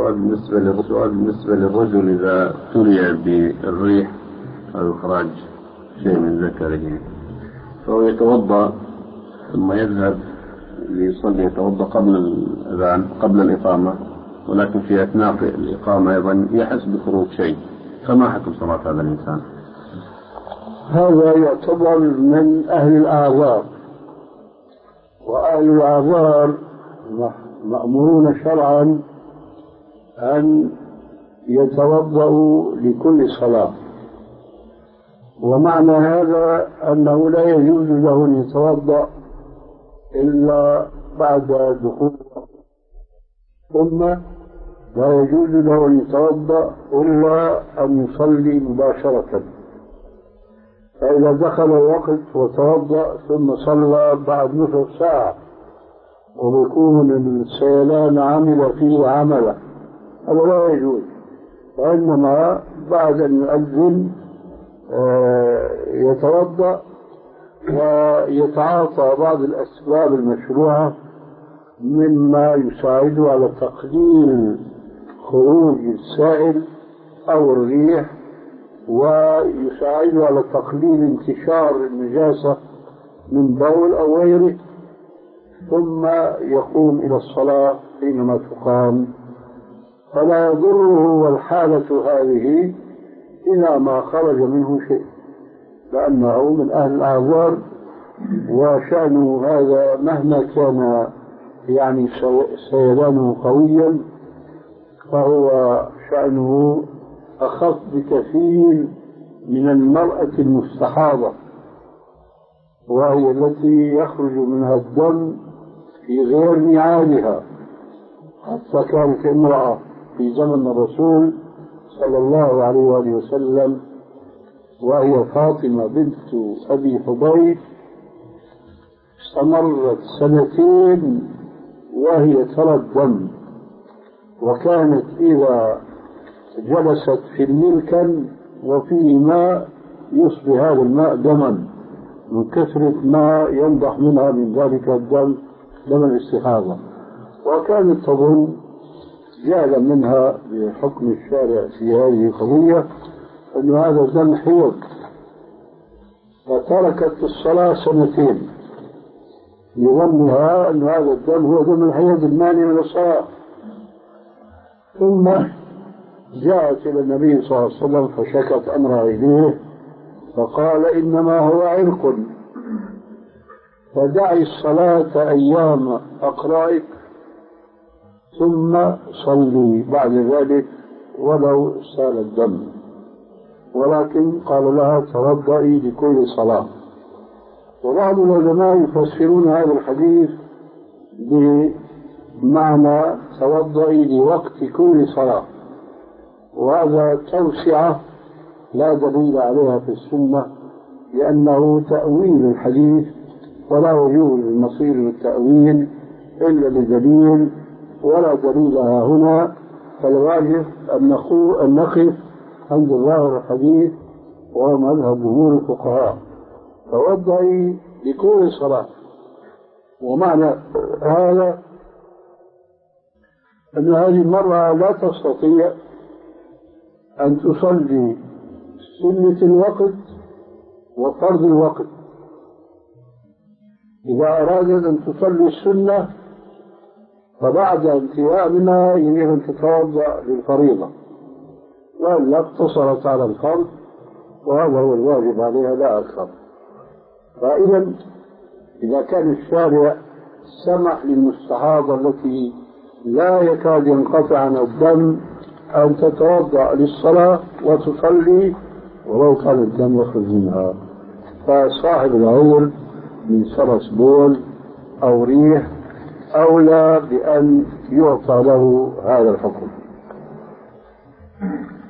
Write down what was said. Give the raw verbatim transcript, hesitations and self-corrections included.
سؤال بالنسبة للسؤال بالنسبة للرجل إذا ابتلي بالريح أو إخراج شيء من ذكره فهو يتوضأ ثم يذهب ليصلي، يتوضأ قبل الأذان قبل الإقامة، ولكن في أثناء الإقامة أيضا يحس بخروج شيء، فما حكم صلاة هذا الإنسان؟ هذا يعتبر من أهل الأعذار، وأهل الأعذار مأمورون شرعا أن يتوضأوا لكل صلاة، ومعنى هذا أنه لا يجوز له أن يتوضأ إلا بعد دخول الوقت، ثم لا يجوز له أن يتوضأ إلا أن يصلي مباشرة. فإذا دخل الوقت وتوضأ ثم صلى بعد نصف ساعة وبيكون السيلان عمل فيه عمله، هذا لا يجوز، وإنما بعد أن يؤذن يتوضأ ويتعاطى بعض الأسباب المشروعة مما يساعده على تقليل خروج السائل أو الريح، ويساعده على تقليل انتشار النجاسة من بول أو غيره، ثم يقوم إلى الصلاة حينما تقام. فلا يضره والحالة هذه إذا ما خرج منه شيء، لأنه من أهل الأعذار، وشأنه هذا مهما كان يعني سيلانه قويا فهو شأنه أخف بكثير من المرأة المستحاضة، وهي التي يخرج منها الدم في غير ميعادها. حتى كانت امرأة في زمن الرسول صلى الله عليه وآله وسلم وهي فاطمة بنت أبي حبيب استمرت سنتين وهي ترى الدم، وكانت إذا جلست في الملكن وفيه ماء يصبح هذا الماء دما من كثرة ما ينضح منها من ذلك الدم، دم الاستحاضة. وكانت تظن جهلا منها بحكم الشارع في هذه القضية أن هذا دم حيض، فتركت الصلاة سنتين لظنها أن هذا الدم هو دم الحيض المانع من الصلاة. ثم جاءت إلى النبي صلى الله عليه وسلم فشكت أمرها إليه، فقال إنما هو عرق، فدعي الصلاة أيام أقرائك ثم صلي بعد ذلك ولو سال الدم. ولكن قال لها توضئي لكل صلاة. وبعض العلماء يفسرون هذا الحديث بمعنى توضئي لوقت كل صلاة، وهذا توسعة لا دليل عليها في السنة، لأنه تأويل الحديث ولا يجوز المصير للتأويل إلا بدليل، ولا دليل هنا. فالواجب أن نقف عند ظاهر الحديث وهو مذهب جمهور الفقهاء، توضئي لكل صلاة. ومعنى هذا أن هذه المرأة لا تستطيع أن تصلي سنة الوقت وفرض الوقت. إذا أرادت أن تصلي السنة فبعد انتهاء منها يجب أن تتوضأ للفريضة، وإلا اقتصرت على الفرض، وهذا هو الواجب عليها لا أكثر. فإذا إذا كان الشارع سمح للمستحاضة التي لا يكاد ينقطع عن الدم أن تتوضأ للصلاة وتصلي ولو كان الدم يخرج منها، فصاحب العذر من سرس بول أو ريح أولى بأن يعطى له هذا الحكم.